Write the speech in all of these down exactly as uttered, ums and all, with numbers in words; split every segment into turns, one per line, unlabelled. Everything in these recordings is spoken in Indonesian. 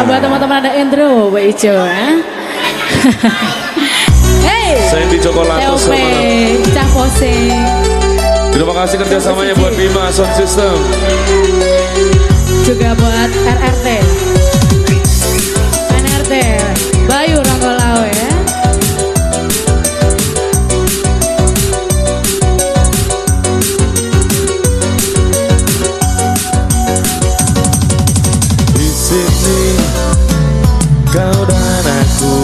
buat teman-teman ada Endro, Mbak Ijo. Eh? Hey,
saya di Cokolato sama
Cah Pose.
Terima kasih kerjasamanya buat Bima Sound System.
Juga buat R R T N R T Bayu Ranggolawe ya.
Di sini kau dan aku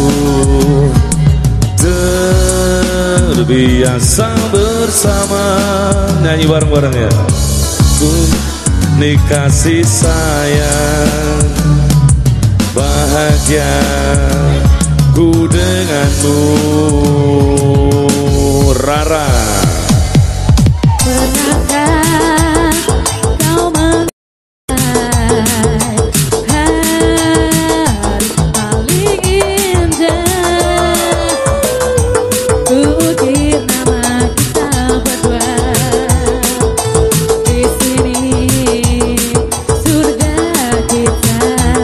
terbiasa bersama. Nyanyi bareng-bareng ya. Ku dikasih sayang, bahagia ku denganmu, Rara.
Pernahkah kau mengenai hari paling indah? Ukir nama kita berdua di sini, surga kita.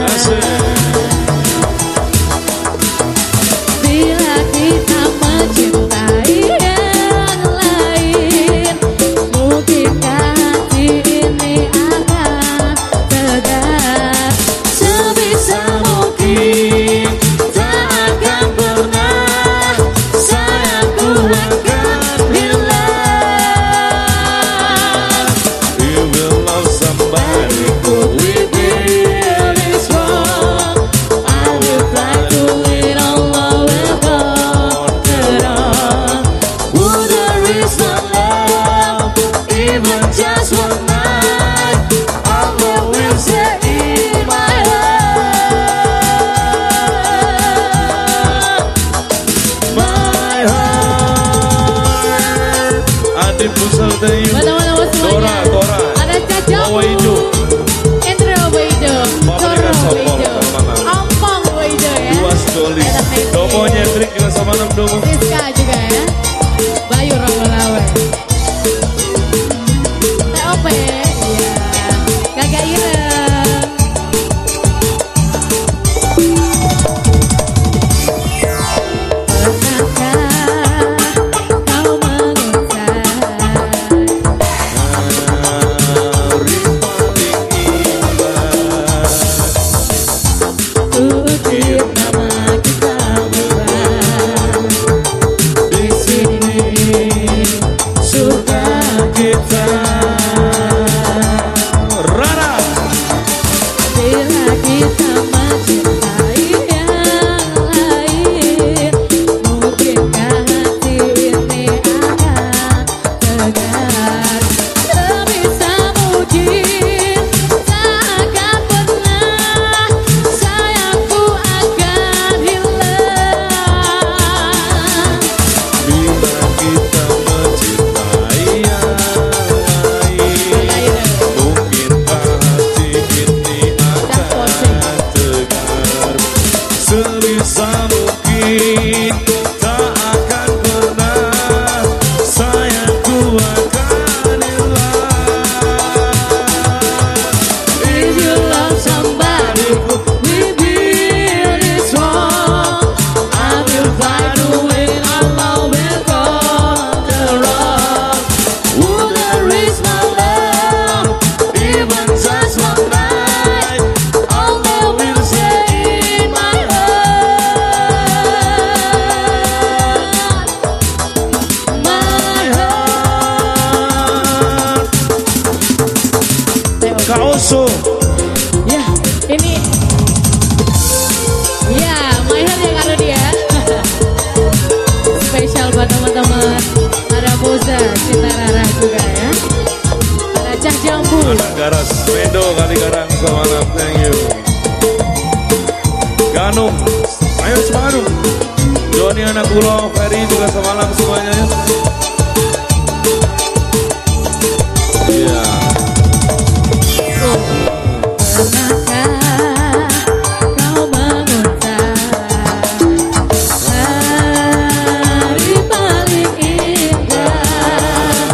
Bila kita mencintai yang lain, mungkinkah hati ini akan tegar? Sebisa mungkin tak akan pernah sayangku akan hilang.
You will love somebody.
We build this world. I will fly to it all over the on. Would there is no love, even just one night? Allah will say in my heart, my heart.
Adit Pusat Ayu,
Teman-teman
Dora,
semuanya,
Dora,
ada Caca,
Bawa Ijo,
Indra Wijo,
Bapak
Doro
dengan Sopong,
Wijo,
teman-teman.
Ampong Wijo ya.
Luas Doli,
Enak nih.
Domo Nyetrik juga sama enam Domo.
Siska juga ya. Bayu Ranggolawe. T O P iya. Kakak Ireng. Pernahkah kau mengenai
Hari paling indah.
ukir nama kita berdua
Di sini
surga
kita. Rara.
bila kita mencintai yang lain, mungkinkah hati ini akan tegar? Sebisa mungkin tak akan pernah sayangku akan hilang.
Bila kita mencintai yang lain, mungkinkah hati ini akan tegar? Sebisa mungkin tak akan pernah sayangku akan hilang.
If you love somebody, we build this world. I will fly to it, Allah will conquer all. Would there is no love, even just one night? Allah will say in my heart, my heart.
Kaoso.
Ya, ini ya, my heart yang ada dia. Spesial buat teman-teman. Ada Boza, Cinta Rara juga ya. Ada Cah Jambu.
Anak Garas, Medo kali Garang semalam, thank you. Ganum, ayo semangat. Joni anak Ulo, Ferry juga semalam semuanya ya. Iya.
Pernahkah kau mengenai hari paling indah?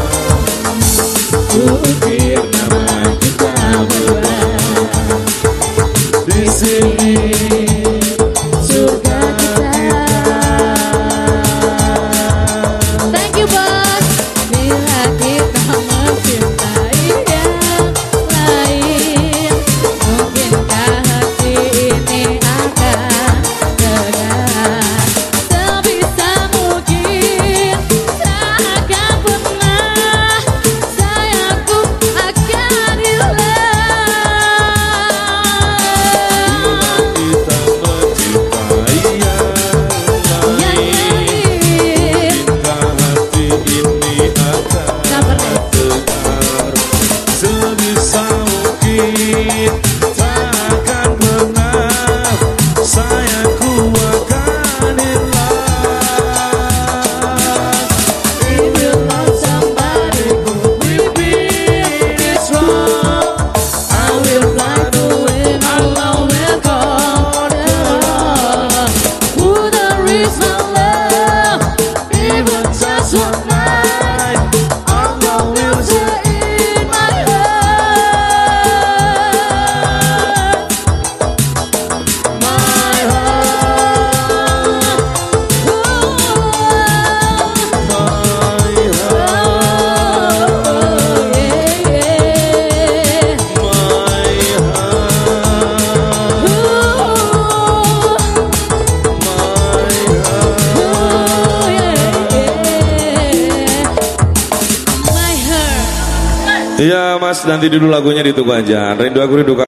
Ukir nama kita berdua
Di sini
surga kita. Thank you bos. Bila kita mencintai yang lain, mungkinkah hati ini akan tegar? Sebisa mungkin tak akan pernah sayangku akan hilang.
Iya mas, nanti dulu lagunya ditunggu aja. Rindu aku rindu